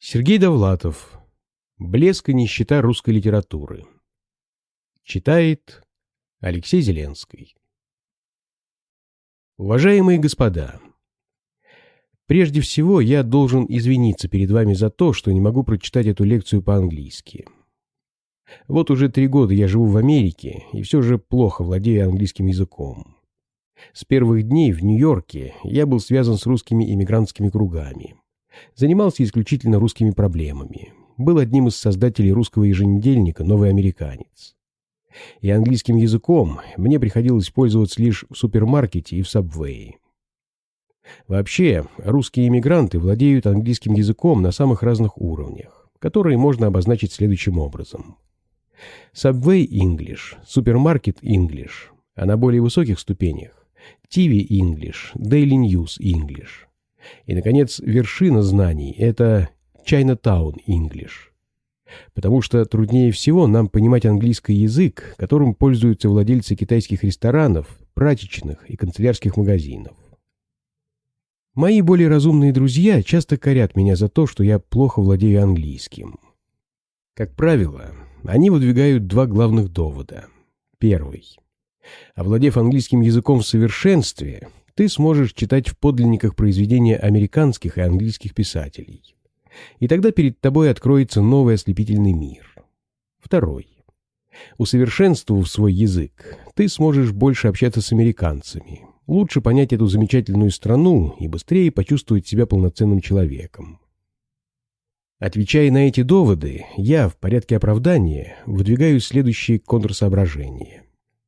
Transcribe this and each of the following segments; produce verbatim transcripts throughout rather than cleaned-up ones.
Сергей Довлатов. «Блеск и нищета русской литературы». Читает Алексей Зеленский. Уважаемые господа, прежде всего я должен извиниться перед вами за то, что не могу прочитать эту лекцию по-английски. Вот уже три года я живу в Америке и все же плохо владею английским языком. С первых дней в Нью-Йорке я был связан с русскими иммигрантскими кругами. Занимался исключительно русскими проблемами. Был одним из создателей русского еженедельника «Новый американец». И английским языком мне приходилось пользоваться лишь в супермаркете и в сабвее. Вообще, русские иммигранты владеют английским языком на самых разных уровнях, которые можно обозначить следующим образом. Subway English, Supermarket English, а на более высоких ступенях ти ви English, Daily News English. И, наконец, вершина знаний – это Chinatown English. Потому что труднее всего нам понимать английский язык, которым пользуются владельцы китайских ресторанов, прачечных и канцелярских магазинов. Мои более разумные друзья часто корят меня за то, что я плохо владею английским. Как правило, они выдвигают два главных довода. Первый. Овладев английским языком в совершенстве, ты сможешь читать в подлинниках произведения американских и английских писателей. И тогда перед тобой откроется новый ослепительный мир. Второй. Усовершенствовав свой язык, ты сможешь больше общаться с американцами, лучше понять эту замечательную страну и быстрее почувствовать себя полноценным человеком. Отвечая на эти доводы, я в порядке оправдания выдвигаю следующие контрсоображения.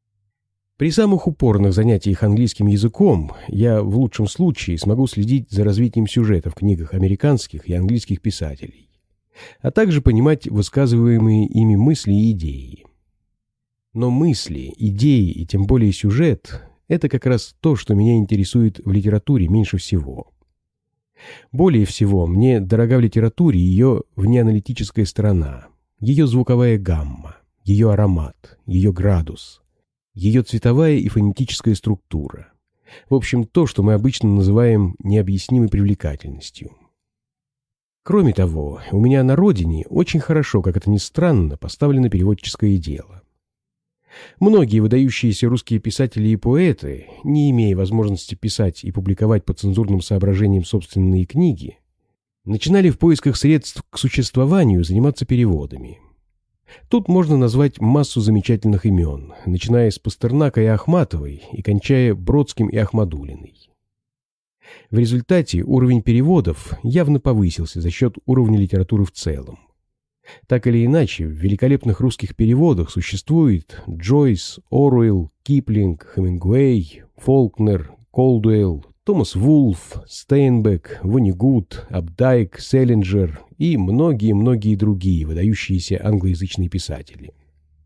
При самых упорных занятиях английским языком я в лучшем случае смогу следить за развитием сюжета в книгах американских и английских писателей, а также понимать высказываемые ими мысли и идеи. Но мысли, идеи и тем более сюжет – это как раз то, что меня интересует в литературе меньше всего. Более всего мне дорога в литературе ее внеаналитическая сторона, ее звуковая гамма, ее аромат, ее градус, ее цветовая и фонетическая структура. В общем, то, что мы обычно называем необъяснимой привлекательностью. Кроме того, у меня на родине очень хорошо, как это ни странно, поставлено переводческое дело. Многие выдающиеся русские писатели и поэты, не имея возможности писать и публиковать по цензурным соображениям собственные книги, начинали в поисках средств к существованию заниматься переводами. Тут можно назвать массу замечательных имен, начиная с Пастернака и Ахматовой и кончая Бродским и Ахмадулиной. В результате уровень переводов явно повысился за счет уровня литературы в целом. Так или иначе, в великолепных русских переводах существует Джойс, Оруэлл, Киплинг, Хемингуэй, Фолкнер, Колдуэлл, Томас Вулф, Стейнбек, Воннегут, Апдайк, Селлинджер и многие-многие другие выдающиеся англоязычные писатели.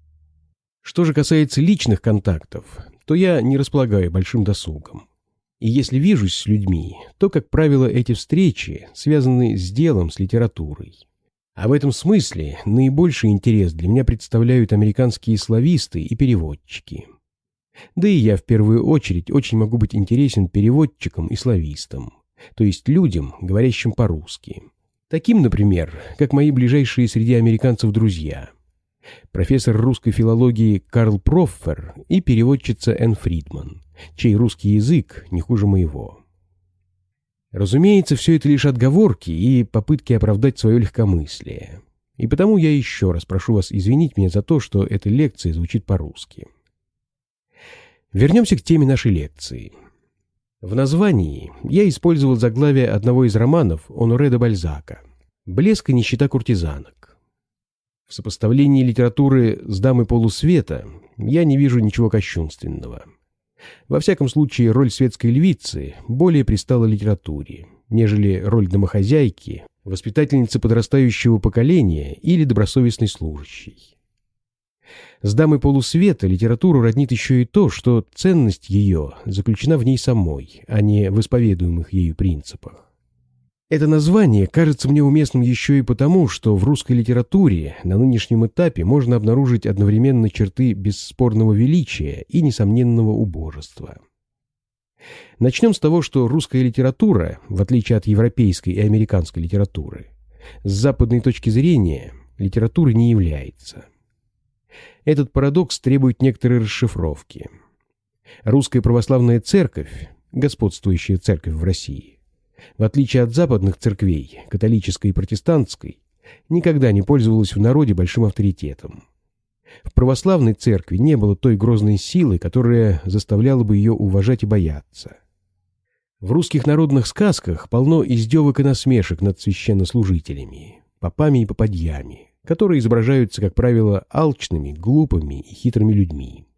Что же касается личных контактов, то я не располагаю большим досугом. И если вижусь с людьми, то, как правило, эти встречи связаны с делом, с литературой. А в этом смысле наибольший интерес для меня представляют американские слависты и переводчики. Да и я в первую очередь очень могу быть интересен переводчикам и славистам, то есть людям, говорящим по-русски. Таким, например, как мои ближайшие среди американцев друзья. Профессор русской филологии Карл Проффер и переводчица Энн Фридман, чей русский язык не хуже моего. Разумеется, все это лишь отговорки и попытки оправдать свое легкомыслие. И потому я еще раз прошу вас извинить меня за то, что эта лекция звучит по-русски. Вернемся к теме нашей лекции. В названии я использовал заглавие одного из романов Оноре де Бальзака «Блеск и нищета куртизанок». В сопоставлении литературы с «Дамой полусвета» я не вижу ничего кощунственного. Во всяком случае, роль светской львицы более пристала литературе, нежели роль домохозяйки, воспитательницы подрастающего поколения или добросовестной служащей. С «Дамой полусвета» литературу роднит еще и то, что ценность ее заключена в ней самой, а не в исповедуемых ею принципах. Это название кажется мне уместным еще и потому, что в русской литературе на нынешнем этапе можно обнаружить одновременно черты бесспорного величия и несомненного убожества. Начнем с того, что русская литература, в отличие от европейской и американской литературы, с западной точки зрения литературой не является. Этот парадокс требует некоторой расшифровки. Русская православная церковь, господствующая церковь в России, в отличие от западных церквей, католической и протестантской, никогда не пользовалась в народе большим авторитетом. В православной церкви не было той грозной силы, которая заставляла бы ее уважать и бояться. В русских народных сказках полно издевок и насмешек над священнослужителями, попами и попадьями, которые изображаются, как правило, алчными, глупыми и хитрыми людьми.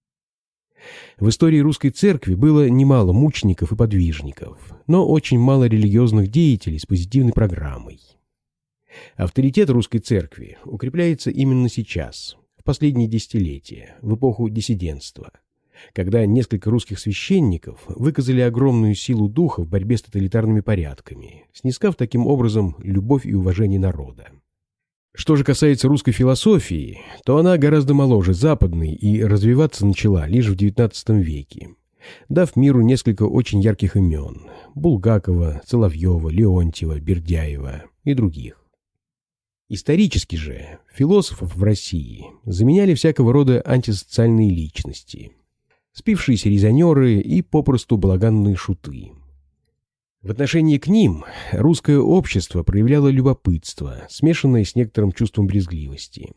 В истории русской церкви было немало мучеников и подвижников, но очень мало религиозных деятелей с позитивной программой. Авторитет русской церкви укрепляется именно сейчас, в последние десятилетия, в эпоху диссидентства, когда несколько русских священников выказали огромную силу духа в борьбе с тоталитарными порядками, снискав таким образом любовь и уважение народа. Что же касается русской философии, то она гораздо моложе западной и развиваться начала лишь в девятнадцатом веке, дав миру несколько очень ярких имен – Булгакова, Соловьева, Леонтьева, Бердяева и других. Исторически же философов в России заменяли всякого рода антисоциальные личности, спившиеся резонеры и попросту балаганные шуты. В отношении к ним русское общество проявляло любопытство, смешанное с некоторым чувством брезгливости.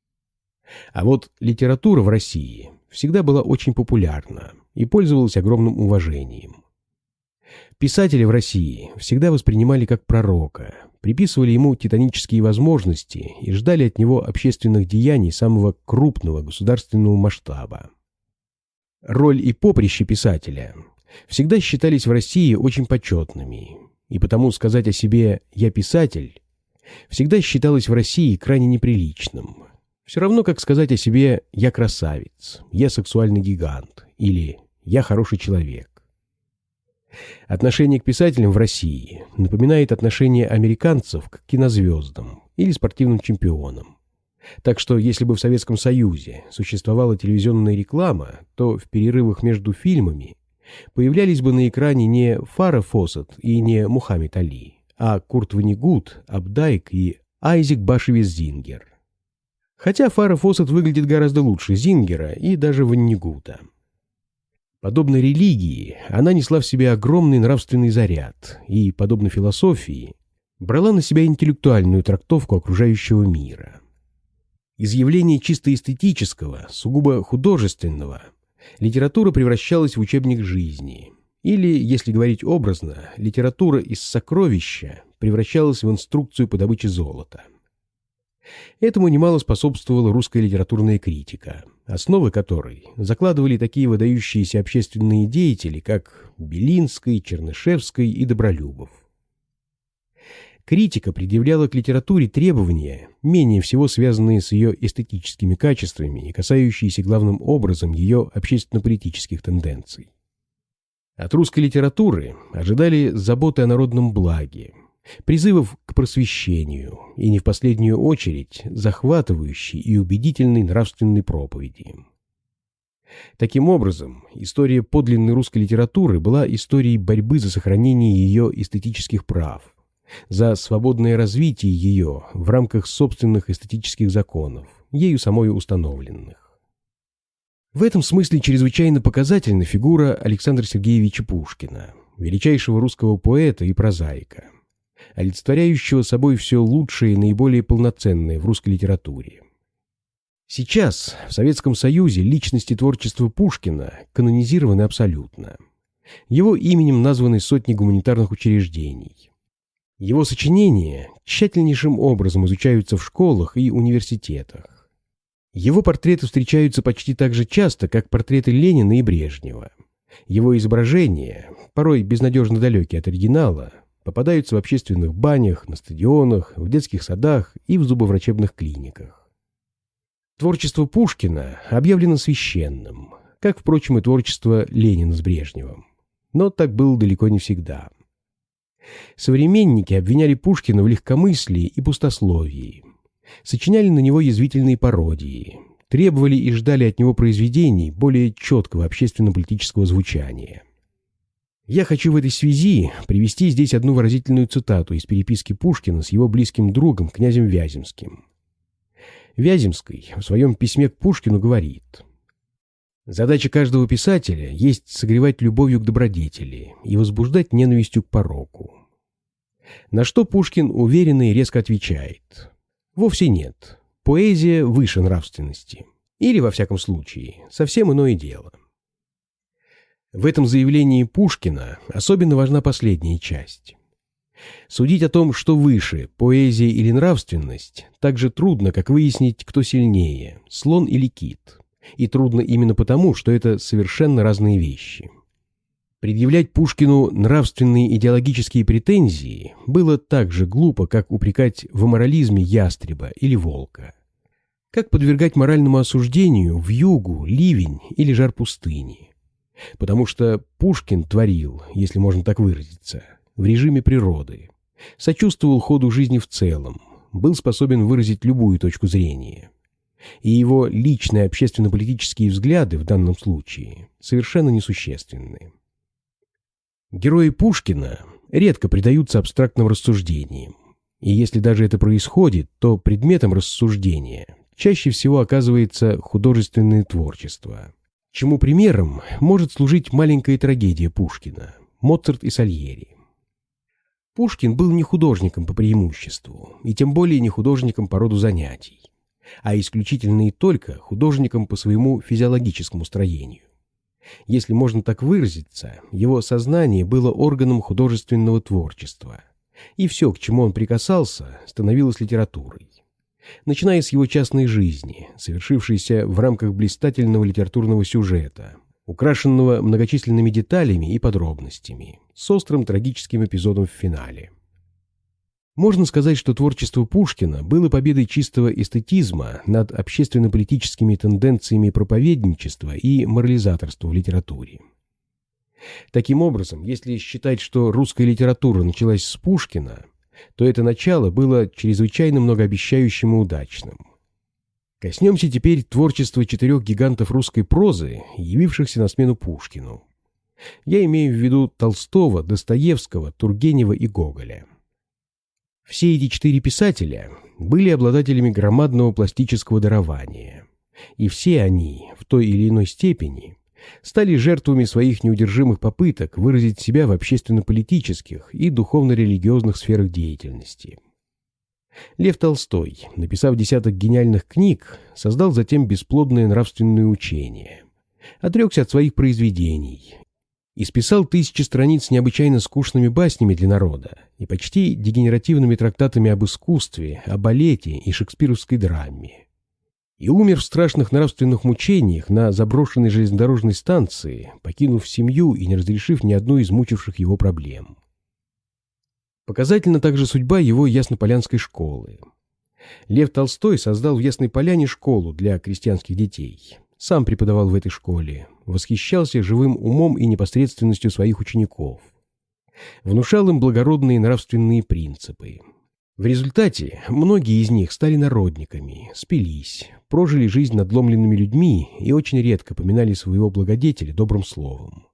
А вот литература в России всегда была очень популярна и пользовалась огромным уважением. Писателя в России всегда воспринимали как пророка, приписывали ему титанические возможности и ждали от него общественных деяний самого крупного государственного масштаба. Роль и поприще писателя всегда считались в России очень почетными, и потому сказать о себе «я писатель» всегда считалось в России крайне неприличным. Все равно, как сказать о себе «я красавец», «я сексуальный гигант» или «я хороший человек». Отношение к писателям в России напоминает отношение американцев к кинозвездам или спортивным чемпионам. Так что, если бы в Советском Союзе существовала телевизионная реклама, то в перерывах между фильмами появлялись бы на экране не Фаррah Фоссет и не Мухаммед Али, а Курт Воннегут, Апдайк и Айзек Башевис Зингер. Хотя Фаррah Фоссет выглядит гораздо лучше Зингера и даже Воннегута. Подобно религии, она несла в себе огромный нравственный заряд и, подобно философии, брала на себя интеллектуальную трактовку окружающего мира. Из явления чисто эстетического, сугубо художественного, литература превращалась в учебник жизни, или, если говорить образно, литература из сокровища превращалась в инструкцию по добыче золота. Этому немало способствовала русская литературная критика, основы которой закладывали такие выдающиеся общественные деятели, как Белинский, Чернышевский и Добролюбов. Критика предъявляла к литературе требования, менее всего связанные с ее эстетическими качествами и касающиеся главным образом ее общественно-политических тенденций. От русской литературы ожидали заботы о народном благе, призывов к просвещению и, не в последнюю очередь, захватывающей и убедительной нравственной проповеди. Таким образом, история подлинной русской литературы была историей борьбы за сохранение ее эстетических прав, за свободное развитие ее в рамках собственных эстетических законов, ею самой установленных. В этом смысле чрезвычайно показательна фигура Александра Сергеевича Пушкина, величайшего русского поэта и прозаика, олицетворяющего собой все лучшее и наиболее полноценное в русской литературе. Сейчас в Советском Союзе личности творчества Пушкина канонизированы абсолютно. Его именем названы сотни гуманитарных учреждений. Его сочинения тщательнейшим образом изучаются в школах и университетах. Его портреты встречаются почти так же часто, как портреты Ленина и Брежнева. Его изображения, порой безнадежно далекие от оригинала, попадаются в общественных банях, на стадионах, в детских садах и в зубоврачебных клиниках. Творчество Пушкина объявлено священным, как, впрочем, и творчество Ленина с Брежневым. Но так было далеко не всегда. Современники обвиняли Пушкина в легкомыслии и пустословии, сочиняли на него язвительные пародии, требовали и ждали от него произведений более четкого общественно-политического звучания. Я хочу в этой связи привести здесь одну выразительную цитату из переписки Пушкина с его близким другом, князем Вяземским. Вяземский в своем письме к Пушкину говорит: «Задача каждого писателя есть согревать любовью к добродетели и возбуждать ненавистью к пороку». На что Пушкин уверенно и резко отвечает: «Вовсе нет. Поэзия выше нравственности. Или, во всяком случае, совсем иное дело». В этом заявлении Пушкина особенно важна последняя часть. Судить о том, что выше, поэзия или нравственность, так же трудно, как выяснить, кто сильнее, слон или кит. И трудно именно потому, что это совершенно разные вещи. Предъявлять Пушкину нравственные идеологические претензии было так же глупо, как упрекать в аморализме ястреба или волка. Как подвергать моральному осуждению вьюгу, ливень или жар пустыни. Потому что Пушкин творил, если можно так выразиться, в режиме природы, сочувствовал ходу жизни в целом, был способен выразить любую точку зрения. И его личные общественно-политические взгляды в данном случае совершенно несущественны. Герои Пушкина редко предаются абстрактным рассуждениям, и если даже это происходит, то предметом рассуждения чаще всего оказывается художественное творчество. Чему примером может служить маленькая трагедия Пушкина «Моцарт и Сальери». Пушкин был не художником по преимуществу, и тем более не художником по роду занятий, а исключительно и только художником по своему физиологическому строению. Если можно так выразиться, его сознание было органом художественного творчества, и все, к чему он прикасался, становилось литературой. Начиная с его частной жизни, совершившейся в рамках блистательного литературного сюжета, украшенного многочисленными деталями и подробностями, с острым трагическим эпизодом в финале. Можно сказать, что творчество Пушкина было победой чистого эстетизма над общественно-политическими тенденциями проповедничества и морализаторства в литературе. Таким образом, если считать, что русская литература началась с Пушкина, то это начало было чрезвычайно многообещающим и удачным. Коснемся теперь творчества четырех гигантов русской прозы, явившихся на смену Пушкину. Я имею в виду Толстого, Достоевского, Тургенева и Гоголя. Все эти четыре писателя были обладателями громадного пластического дарования, и все они, в той или иной степени, стали жертвами своих неудержимых попыток выразить себя в общественно-политических и духовно-религиозных сферах деятельности. Лев Толстой, написав десяток гениальных книг, создал затем бесплодное нравственное учение, отрекся от своих произведений, исписал тысячи страниц необычайно скучными баснями для народа и почти дегенеративными трактатами об искусстве, о балете и шекспировской драме. И умер в страшных нравственных мучениях на заброшенной железнодорожной станции, покинув семью и не разрешив ни одной из мучивших его проблем. Показательна также судьба его Яснополянской школы. Лев Толстой создал в Ясной Поляне школу для крестьянских детей, сам преподавал в этой школе, восхищался живым умом и непосредственностью своих учеников, внушал им благородные нравственные принципы. В результате многие из них стали народниками, спились, прожили жизнь надломленными людьми и очень редко поминали своего благодетеля добрым словом.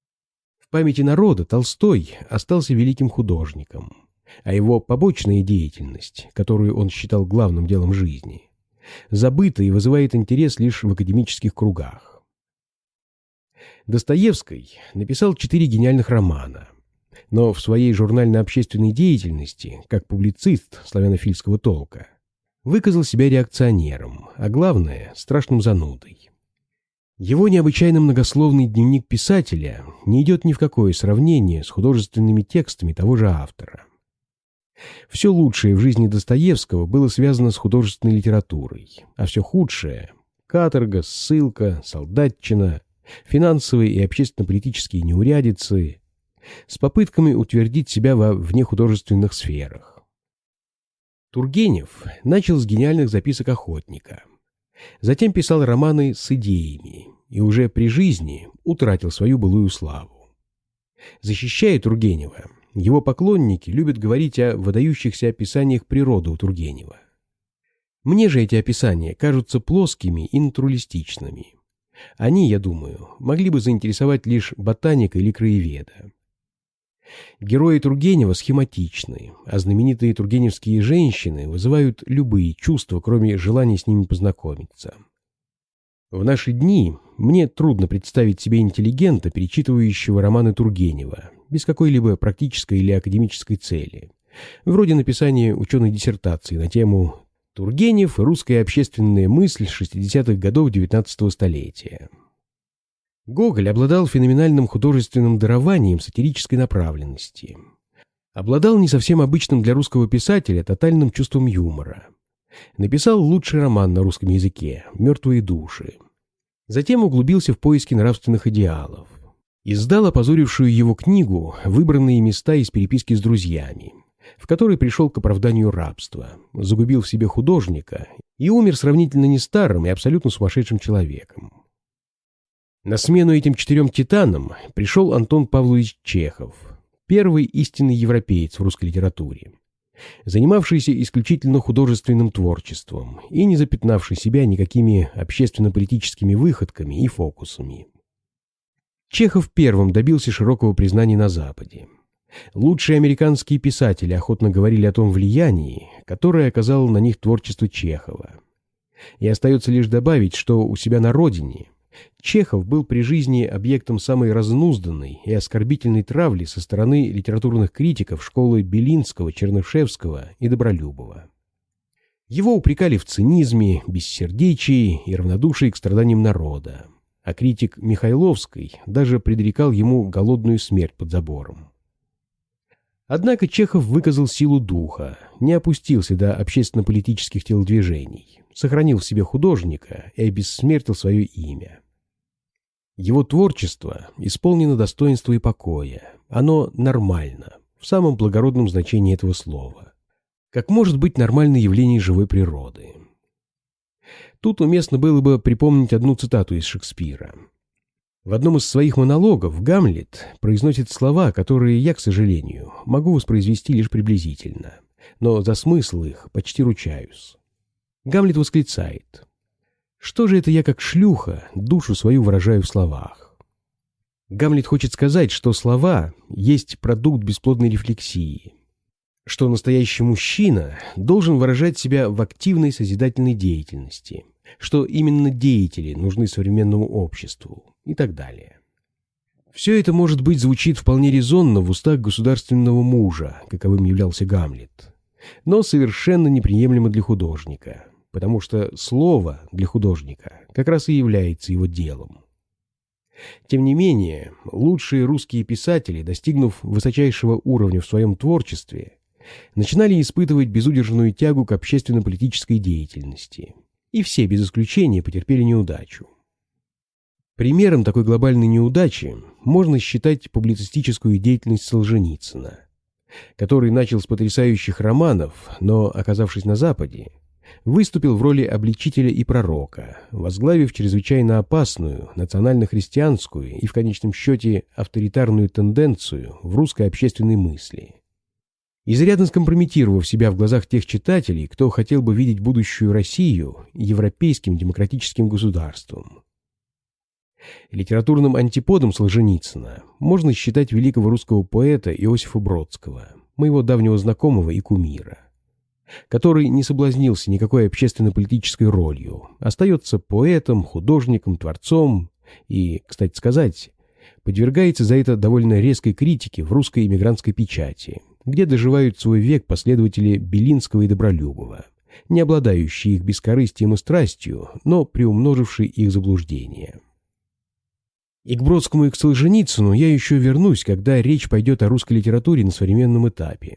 В памяти народа Толстой остался великим художником, а его побочная деятельность, которую он считал главным делом жизни, забыта и вызывает интерес лишь в академических кругах. Достоевский написал четыре гениальных романа, но в своей журнально-общественной деятельности, как публицист славянофильского толка, выказал себя реакционером, а главное – страшным занудой. Его необычайно многословный дневник писателя не идет ни в какое сравнение с художественными текстами того же автора. Все лучшее в жизни Достоевского было связано с художественной литературой, а все худшее – каторга, ссылка, солдатчина, финансовые и общественно-политические неурядицы – с попытками утвердить себя во внехудожественных сферах. Тургенев начал с гениальных записок охотника. Затем писал романы с идеями и уже при жизни утратил свою былую славу. Защищая Тургенева, его поклонники любят говорить о выдающихся описаниях природы у Тургенева. Мне же эти описания кажутся плоскими и натуралистичными. Они, я думаю, могли бы заинтересовать лишь ботаника или краеведа. Герои Тургенева схематичны, а знаменитые тургеневские женщины вызывают любые чувства, кроме желания с ними познакомиться. В наши дни мне трудно представить себе интеллигента, перечитывающего романы Тургенева, без какой-либо практической или академической цели, вроде написания ученой диссертации на тему «Тургенев и русская общественная мысль шестидесятых годов девятнадцатого столетия». Гоголь обладал феноменальным художественным дарованием сатирической направленности. Обладал не совсем обычным для русского писателя тотальным чувством юмора. Написал лучший роман на русском языке «Мертвые души». Затем углубился в поиски нравственных идеалов. Издал опозорившую его книгу «Выбранные места из переписки с друзьями», в которой пришел к оправданию рабства, загубил в себе художника и умер сравнительно не старым и абсолютно сумасшедшим человеком. На смену этим четырем титанам пришел Антон Павлович Чехов, первый истинный европеец в русской литературе, занимавшийся исключительно художественным творчеством и не запятнавший себя никакими общественно-политическими выходками и фокусами. Чехов первым добился широкого признания на Западе. Лучшие американские писатели охотно говорили о том влиянии, которое оказало на них творчество Чехова. И остается лишь добавить, что у себя на родине Чехов был при жизни объектом самой разнузданной и оскорбительной травли со стороны литературных критиков школы Белинского, Чернышевского и Добролюбова. Его упрекали в цинизме, бессердечии и равнодушии к страданиям народа, а критик Михайловский даже предрекал ему голодную смерть под забором. Однако Чехов выказал силу духа, не опустился до общественно-политических телодвижений, сохранил в себе художника и обессмертил свое имя. Его творчество исполнено достоинства и покоя, оно нормально, в самом благородном значении этого слова, как может быть нормально явление живой природы. Тут уместно было бы припомнить одну цитату из Шекспира. В одном из своих монологов Гамлет произносит слова, которые я, к сожалению, могу воспроизвести лишь приблизительно, но за смысл их почти ручаюсь. Гамлет восклицает: «Что же это я, как шлюха, душу свою выражаю в словах?» Гамлет хочет сказать, что слова есть продукт бесплодной рефлексии, что настоящий мужчина должен выражать себя в активной созидательной деятельности, что именно деятели нужны современному обществу и так далее. Все это, может быть, звучит вполне резонно в устах государственного мужа, каковым являлся Гамлет, но совершенно неприемлемо для художника, потому что слово для художника как раз и является его делом. Тем не менее, лучшие русские писатели, достигнув высочайшего уровня в своем творчестве, начинали испытывать безудержную тягу к общественно-политической деятельности, и все без исключения потерпели неудачу. Примером такой глобальной неудачи можно считать публицистическую деятельность Солженицына, который начал с потрясающих романов, но, оказавшись на Западе, выступил в роли обличителя и пророка, возглавив чрезвычайно опасную национально-христианскую и в конечном счете авторитарную тенденцию в русской общественной мысли, изрядно скомпрометировав себя в глазах тех читателей, кто хотел бы видеть будущую Россию европейским демократическим государством. Литературным антиподом Солженицына можно считать великого русского поэта Иосифа Бродского, моего давнего знакомого и кумира, который не соблазнился никакой общественно-политической ролью, остается поэтом, художником, творцом и, кстати сказать, подвергается за это довольно резкой критике в русской эмигрантской печати, где доживают свой век последователи Белинского и Добролюбова, не обладающие их бескорыстием и страстью, но приумножившие их заблуждения. И к Бродскому, и к Солженицыну я еще вернусь, когда речь пойдет о русской литературе на современном этапе.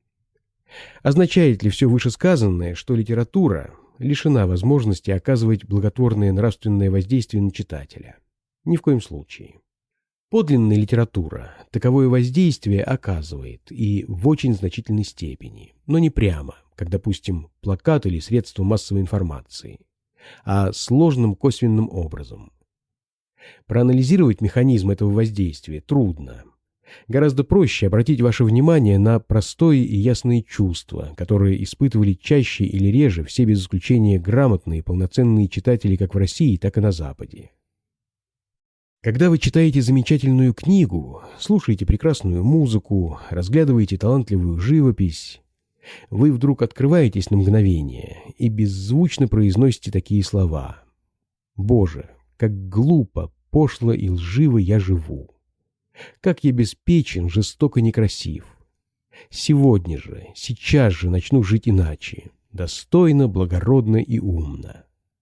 Означает ли все вышесказанное, что литература лишена возможности оказывать благотворное нравственное воздействие на читателя? Ни в коем случае. Подлинная литература таковое воздействие оказывает и в очень значительной степени, но не прямо, как, допустим, плакат или средство массовой информации, а сложным косвенным образом. Проанализировать механизм этого воздействия трудно. Гораздо проще обратить ваше внимание на простое и ясные чувства, которые испытывали чаще или реже все без исключения грамотные и полноценные читатели как в России, так и на Западе. Когда вы читаете замечательную книгу, слушаете прекрасную музыку, разглядываете талантливую живопись, вы вдруг открываетесь на мгновение и беззвучно произносите такие слова: «Боже, как глупо, пошло и лживо я живу! Как я беспечен, жесток и некрасив! Сегодня же, сейчас же начну жить иначе, достойно, благородно и умно».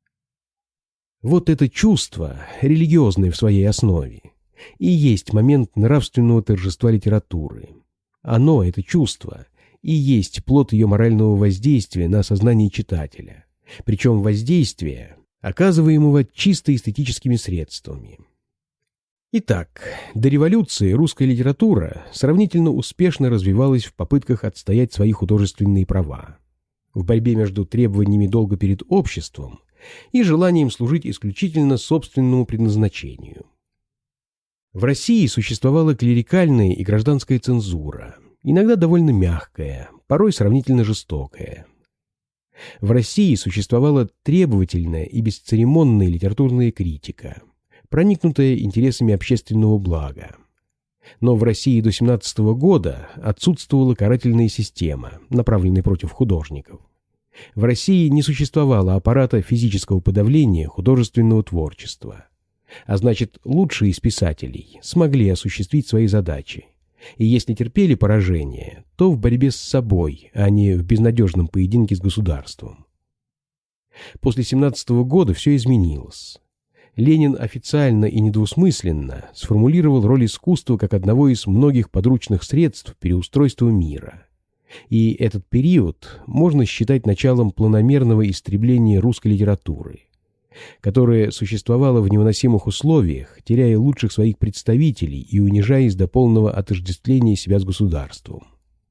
Вот это чувство, религиозное в своей основе, и есть момент нравственного торжества литературы. Оно, это чувство, и есть плод ее морального воздействия на сознание читателя, причем воздействия, оказываемого чисто эстетическими средствами. Итак, до революции русская литература сравнительно успешно развивалась в попытках отстоять свои художественные права, в борьбе между требованиями долга перед обществом и желанием служить исключительно собственному предназначению. В России существовала клерикальная и гражданская цензура, иногда довольно мягкая, порой сравнительно жестокая. В России существовала требовательная и бесцеремонная литературная критика, проникнутая интересами общественного блага. Но в России до семнадцатого года отсутствовала карательная система, направленная против художников. В России не существовало аппарата физического подавления художественного творчества. А значит, лучшие из писателей смогли осуществить свои задачи. И если терпели поражение, то в борьбе с собой, а не в безнадежном поединке с государством. После семнадцатого года все изменилось. Ленин официально и недвусмысленно сформулировал роль искусства как одного из многих подручных средств переустройства мира. И этот период можно считать началом планомерного истребления русской литературы, которая существовала в невыносимых условиях, теряя лучших своих представителей и унижаясь до полного отождествления себя с государством.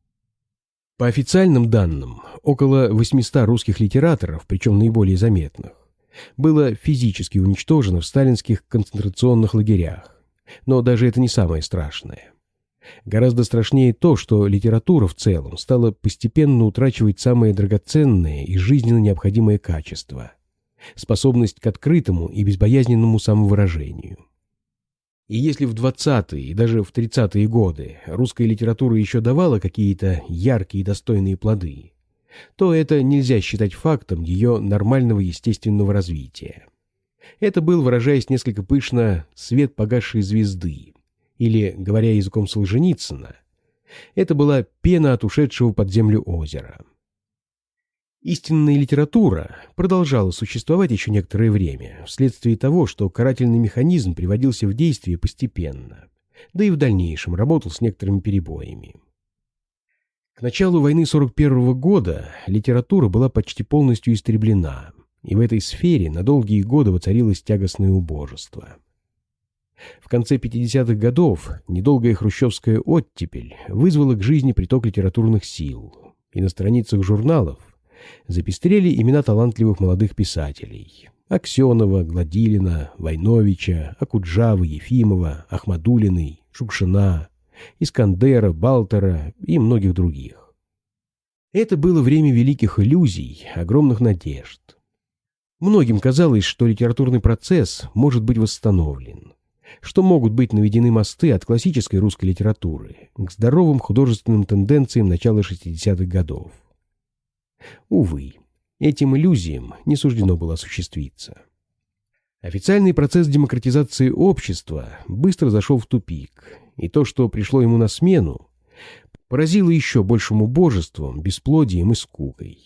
По официальным данным, около восьмисот русских литераторов, причем наиболее заметных, было физически уничтожено в сталинских концентрационных лагерях. Но даже это не самое страшное. Гораздо страшнее то, что литература в целом стала постепенно утрачивать самое драгоценное и жизненно необходимое качество – способность к открытому и безбоязненному самовыражению. И если в двадцатые и даже в тридцатые годы русская литература еще давала какие-то яркие и достойные плоды, то это нельзя считать фактом ее нормального естественного развития. Это был, выражаясь несколько пышно, свет погасшей звезды, или, говоря языком Солженицына, это была пена от ушедшего под землю озера. Истинная литература продолжала существовать еще некоторое время, вследствие того, что карательный механизм приводился в действие постепенно, да и в дальнейшем работал с некоторыми перебоями. К началу войны сорок первого года литература была почти полностью истреблена, и в этой сфере на долгие годы воцарилось тягостное убожество. В конце пятидесятых годов недолгая хрущевская оттепель вызвала к жизни приток литературных сил, и на страницах журналов запестрели имена талантливых молодых писателей – Аксенова, Гладилина, Войновича, Акуджавы, Ефимова, Ахмадулиной, Шукшина, Искандера, Балтера и многих других. Это было время великих иллюзий, огромных надежд. Многим казалось, что литературный процесс может быть восстановлен, что могут быть наведены мосты от классической русской литературы к здоровым художественным тенденциям начала шестидесятых годов. Увы, этим иллюзиям не суждено было осуществиться. Официальный процесс демократизации общества быстро зашел в тупик, и то, что пришло ему на смену, поразило еще большим убожеством, бесплодием и скукой.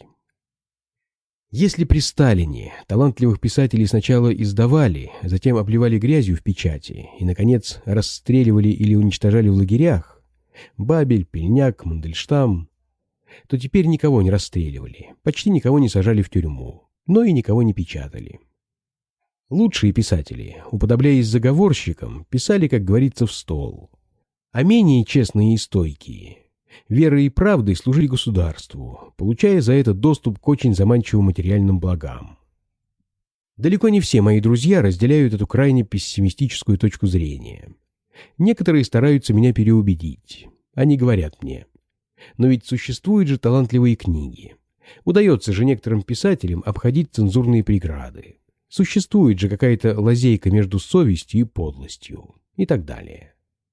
Если при Сталине талантливых писателей сначала издавали, затем обливали грязью в печати и, наконец, расстреливали или уничтожали в лагерях – Бабель, Пельняк, Мандельштам – то теперь никого не расстреливали, почти никого не сажали в тюрьму, но и никого не печатали. Лучшие писатели, уподобляясь заговорщикам, писали, как говорится, в стол, а менее честные и стойкие верой и правдой служили государству, получая за это доступ к очень заманчивым материальным благам. Далеко не все мои друзья разделяют эту крайне пессимистическую точку зрения. Некоторые стараются меня переубедить. Они говорят мне: но ведь существуют же талантливые книги. Удается же некоторым писателям обходить цензурные преграды. Существует же какая-то лазейка между совестью и подлостью, и так далее.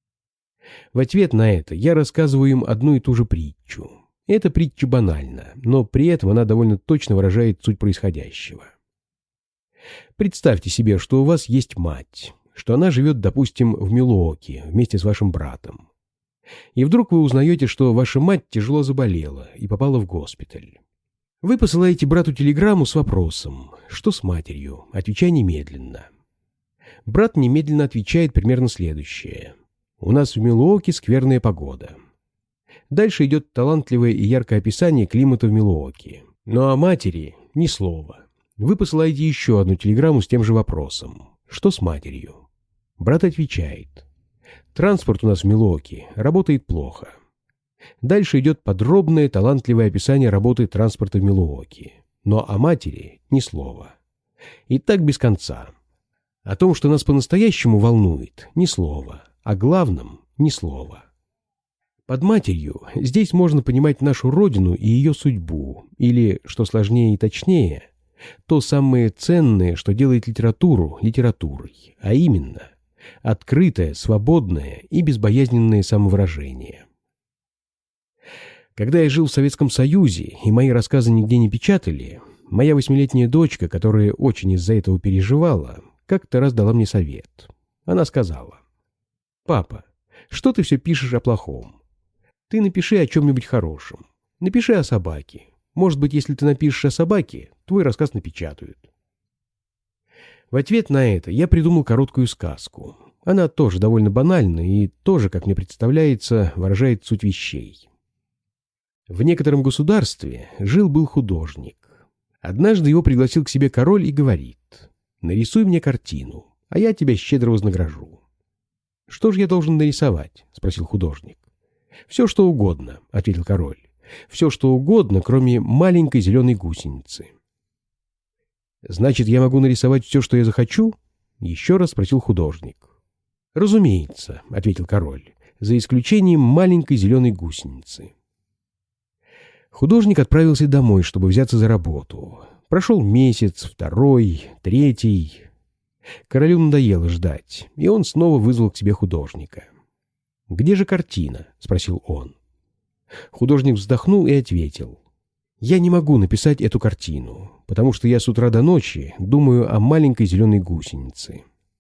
В ответ на это я рассказываю им одну и ту же притчу. Эта притча банальна, но при этом она довольно точно выражает суть происходящего. Представьте себе, что у вас есть мать, что она живет, допустим, в Милуоки вместе с вашим братом. И вдруг вы узнаете, что ваша мать тяжело заболела и попала в госпиталь. Вы посылаете брату телеграмму с вопросом «Что с матерью? Отвечай немедленно». Брат немедленно отвечает примерно следующее. «У нас в Милуоки скверная погода». Дальше идет талантливое и яркое описание климата в Милуоки. Но о матери ни слова. Вы посылаете еще одну телеграмму с тем же вопросом. Что с матерью? Брат отвечает. Транспорт у нас в Милуоки работает плохо. Дальше идет подробное, талантливое описание работы транспорта в Милуоки. Но о матери ни слова. И так без конца. О том, что нас по-настоящему волнует, ни слова. О главном ни слова. Под матерью здесь можно понимать нашу родину и ее судьбу, или, что сложнее и точнее, то самое ценное, что делает литературу литературой, а именно открытое, свободное и безбоязненное самовыражение. Когда я жил в Советском Союзе и мои рассказы нигде не печатали, моя восьмилетняя дочка, которая очень из-за этого переживала, как-то раз дала мне совет. Она сказала: «Папа, что ты все пишешь о плохом? Ты напиши о чем-нибудь хорошем. Напиши о собаке. Может быть, если ты напишешь о собаке, твой рассказ напечатают». В ответ на это я придумал короткую сказку. Она тоже довольно банальна и тоже, как мне представляется, выражает суть вещей. В некотором государстве жил-был художник. Однажды его пригласил к себе король и говорит: «Нарисуй мне картину, а я тебя щедро вознагражу». «Что же я должен нарисовать?» — спросил художник. «Все, что угодно», — ответил король. «Все, что угодно, кроме маленькой зеленой гусеницы». «Значит, я могу нарисовать все, что я захочу?» — еще раз спросил художник. «Разумеется», — ответил король, — «за исключением маленькой зеленой гусеницы». Художник отправился домой, чтобы взяться за работу. Прошел месяц, второй, третий. Королю надоело ждать, и он снова вызвал к себе художника. «Где же картина?» — спросил он. Художник вздохнул и ответил: «Я не могу написать эту картину, потому что я с утра до ночи думаю о маленькой зеленой гусенице».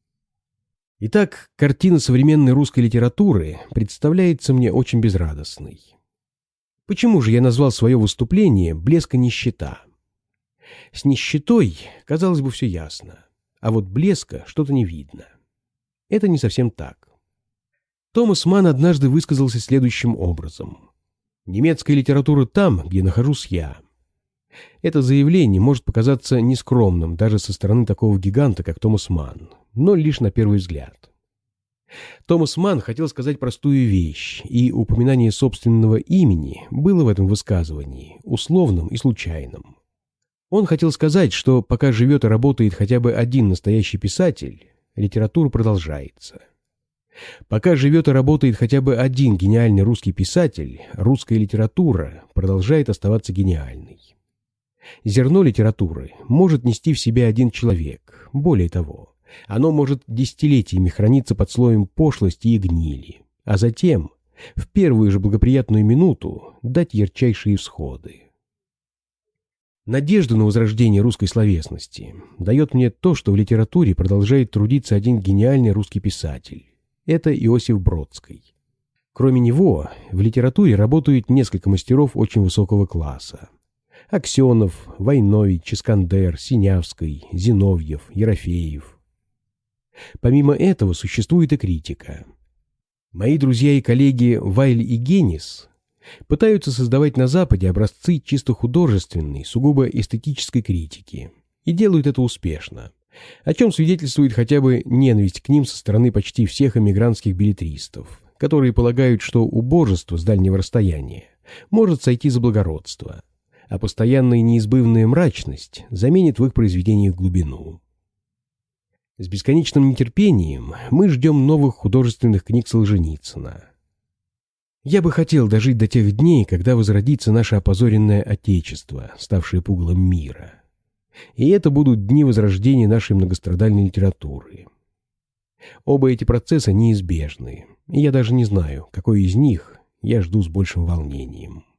Итак, картина современной русской литературы представляется мне очень безрадостной. Почему же я назвал свое выступление «Блеск и нищета»? С нищетой, казалось бы, все ясно, а вот блеска что-то не видно. Это не совсем так. Томас Манн однажды высказался следующим образом: «Немецкая литература там, где нахожусь я». Это заявление может показаться нескромным даже со стороны такого гиганта, как Томас Манн, но лишь на первый взгляд. Томас Манн хотел сказать простую вещь, и упоминание собственного имени было в этом высказывании условным и случайным. Он хотел сказать, что пока живет и работает хотя бы один настоящий писатель, литература продолжается. Пока живет и работает хотя бы один гениальный русский писатель, русская литература продолжает оставаться гениальной. Зерно литературы может нести в себе один человек, более того, оно может десятилетиями храниться под слоем пошлости и гнили, а затем, в первую же благоприятную минуту, дать ярчайшие всходы. Надежду на возрождение русской словесности дает мне то, что в литературе продолжает трудиться один гениальный русский писатель. Это Иосиф Бродский. Кроме него, в литературе работают несколько мастеров очень высокого класса. Аксенов, Войнович, Искандер, Синявский, Зиновьев, Ерофеев. Помимо этого существует и критика. Мои друзья и коллеги Вайль и Генис пытаются создавать на Западе образцы чисто художественной, сугубо эстетической критики, и делают это успешно, о чем свидетельствует хотя бы ненависть к ним со стороны почти всех эмигрантских беллетристов, которые полагают, что убожество с дальнего расстояния может сойти за благородство, а постоянная неизбывная мрачность заменит в их произведениях глубину. С бесконечным нетерпением мы ждем новых художественных книг Солженицына. Я бы хотел дожить до тех дней, когда возродится наше опозоренное Отечество, ставшее пугалом мира. И это будут дни возрождения нашей многострадальной литературы. Оба эти процесса неизбежны, и я даже не знаю, какой из них я жду с большим волнением.